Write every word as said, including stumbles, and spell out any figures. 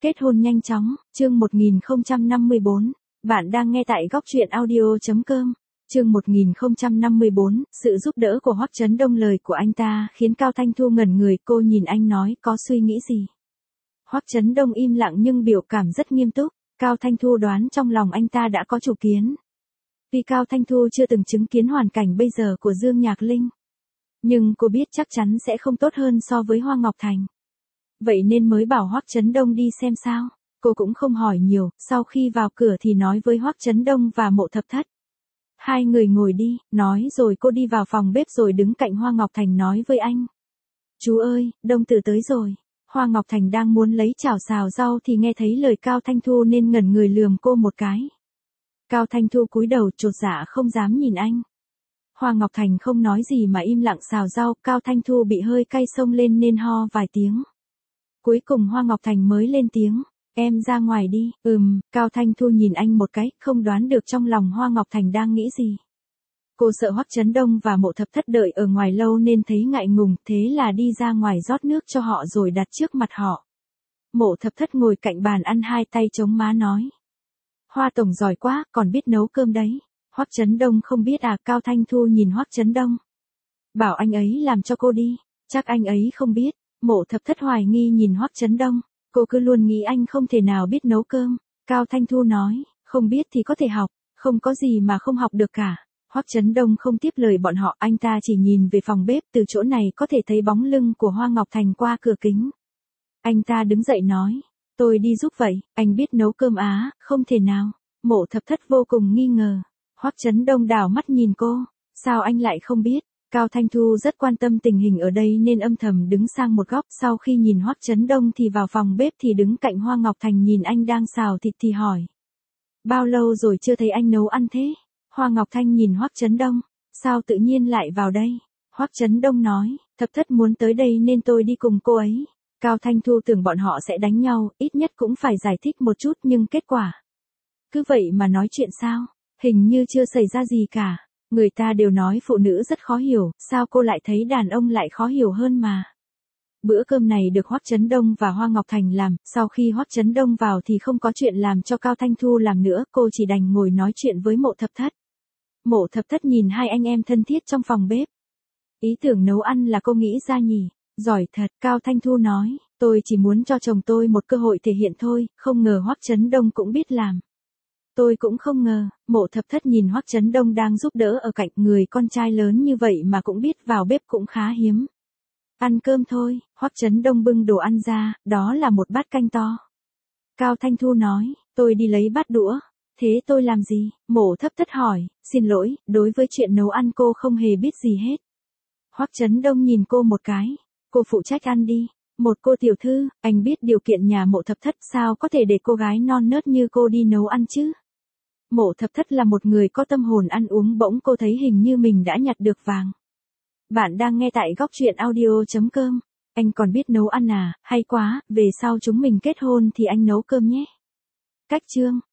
Kết hôn nhanh chóng, chương một nghìn không trăm năm mươi bốn. Bạn đang nghe tại góc truyện audio.com. Chương một nghìn không trăm năm mươi bốn, sự giúp đỡ của Hoắc Chấn Đông. Lời của anh ta khiến Cao Thanh Thu ngẩn người, cô nhìn anh nói, có suy nghĩ gì? Hoắc Chấn Đông im lặng nhưng biểu cảm rất nghiêm túc. Cao Thanh Thu đoán trong lòng anh ta đã có chủ kiến. Vì Cao Thanh Thu chưa từng chứng kiến hoàn cảnh bây giờ của Dương Nhạc Linh. Nhưng cô biết chắc chắn sẽ không tốt hơn so với Hoa Ngọc Thành. Vậy nên mới bảo Hoắc Chấn Đông đi xem sao. Cô cũng không hỏi nhiều, sau khi vào cửa thì nói với Hoắc Chấn Đông và Mộ Thập Thất. Hai người ngồi đi, nói rồi cô đi vào phòng bếp rồi đứng cạnh Hoa Ngọc Thành nói với anh. Chú ơi, Đông Tử tới rồi. Hoa Ngọc Thành đang muốn lấy chảo xào rau thì nghe thấy lời Cao Thanh Thu nên ngẩn người lườm cô một cái. Cao Thanh Thu cúi đầu chột dạ không dám nhìn anh. Hoa Ngọc Thành không nói gì mà im lặng xào rau, Cao Thanh Thu bị hơi cay xông lên nên ho vài tiếng. Cuối cùng Hoa Ngọc Thành mới lên tiếng, em ra ngoài đi. Ừm, Cao Thanh Thu nhìn anh một cái, không đoán được trong lòng Hoa Ngọc Thành đang nghĩ gì. Cô sợ Hoắc Chấn Đông và Mộ Thập Thất đợi ở ngoài lâu nên thấy ngại ngùng, thế là đi ra ngoài rót nước cho họ rồi đặt trước mặt họ. Mộ Thập Thất ngồi cạnh bàn ăn hai tay chống má nói. Hoa tổng giỏi quá, còn biết nấu cơm đấy. Hoắc Chấn Đông không biết à? Cao Thanh Thu nhìn Hoắc Chấn Đông. Bảo anh ấy làm cho cô đi, chắc anh ấy không biết. Mộ Thập Thất hoài nghi nhìn Hoắc Chấn Đông, cô cứ luôn nghĩ anh không thể nào biết nấu cơm. Cao Thanh Thu nói, không biết thì có thể học, không có gì mà không học được cả. Hoắc Chấn Đông không tiếp lời bọn họ, anh ta chỉ nhìn về phòng bếp, từ chỗ này có thể thấy bóng lưng của Hoa Ngọc Thành qua cửa kính. Anh ta đứng dậy nói, tôi đi giúp vậy, anh biết nấu cơm á? Không thể nào. Mộ Thập Thất vô cùng nghi ngờ. Hoắc Chấn Đông đảo mắt nhìn cô, sao anh lại không biết? Cao Thanh Thu rất quan tâm tình hình ở đây nên âm thầm đứng sang một góc, sau khi nhìn Hoắc Chấn Đông thì vào phòng bếp thì đứng cạnh Hoa Ngọc Thành nhìn anh đang xào thịt thì hỏi. Bao lâu rồi chưa thấy anh nấu ăn thế? Hoa Ngọc Thanh nhìn Hoắc Chấn Đông, sao tự nhiên lại vào đây? Hoắc Chấn Đông nói, Thập Thất muốn tới đây nên tôi đi cùng cô ấy. Cao Thanh Thu tưởng bọn họ sẽ đánh nhau, ít nhất cũng phải giải thích một chút nhưng kết quả. Cứ vậy mà nói chuyện sao? Hình như chưa xảy ra gì cả. Người ta đều nói phụ nữ rất khó hiểu, sao cô lại thấy đàn ông lại khó hiểu hơn mà. Bữa cơm này được Hoắc Chấn Đông và Hoa Ngọc Thành làm, sau khi Hoắc Chấn Đông vào thì không có chuyện làm cho Cao Thanh Thu làm nữa, cô chỉ đành ngồi nói chuyện với Mộ Thập Thất. Mộ Thập Thất nhìn hai anh em thân thiết trong phòng bếp. Ý tưởng nấu ăn là cô nghĩ ra nhỉ, giỏi thật. Cao Thanh Thu nói, tôi chỉ muốn cho chồng tôi một cơ hội thể hiện thôi, không ngờ Hoắc Chấn Đông cũng biết làm. Tôi cũng không ngờ. Mộ Thập Thất nhìn Hoắc Chấn Đông đang giúp đỡ ở cạnh, người con trai lớn như vậy mà cũng biết vào bếp cũng khá hiếm. Ăn cơm thôi. Hoắc Chấn Đông bưng đồ ăn ra, đó là một bát canh to. Cao Thanh Thu nói, tôi đi lấy bát đũa. Thế tôi làm gì? Mộ Thập Thất hỏi, xin lỗi, đối với chuyện nấu ăn cô không hề biết gì hết. Hoắc Chấn Đông nhìn cô một cái, cô phụ trách ăn đi. Một cô tiểu thư, anh biết điều kiện nhà Mộ Thập Thất, sao có thể để cô gái non nớt như cô đi nấu ăn chứ? Mộ Thập Thất là một người có tâm hồn ăn uống, bỗng cô thấy hình như mình đã nhặt được vàng. Bạn đang nghe tại góc truyện audio.com. Anh còn biết nấu ăn à? Hay quá, về sau chúng mình kết hôn thì anh nấu cơm nhé. Cách chương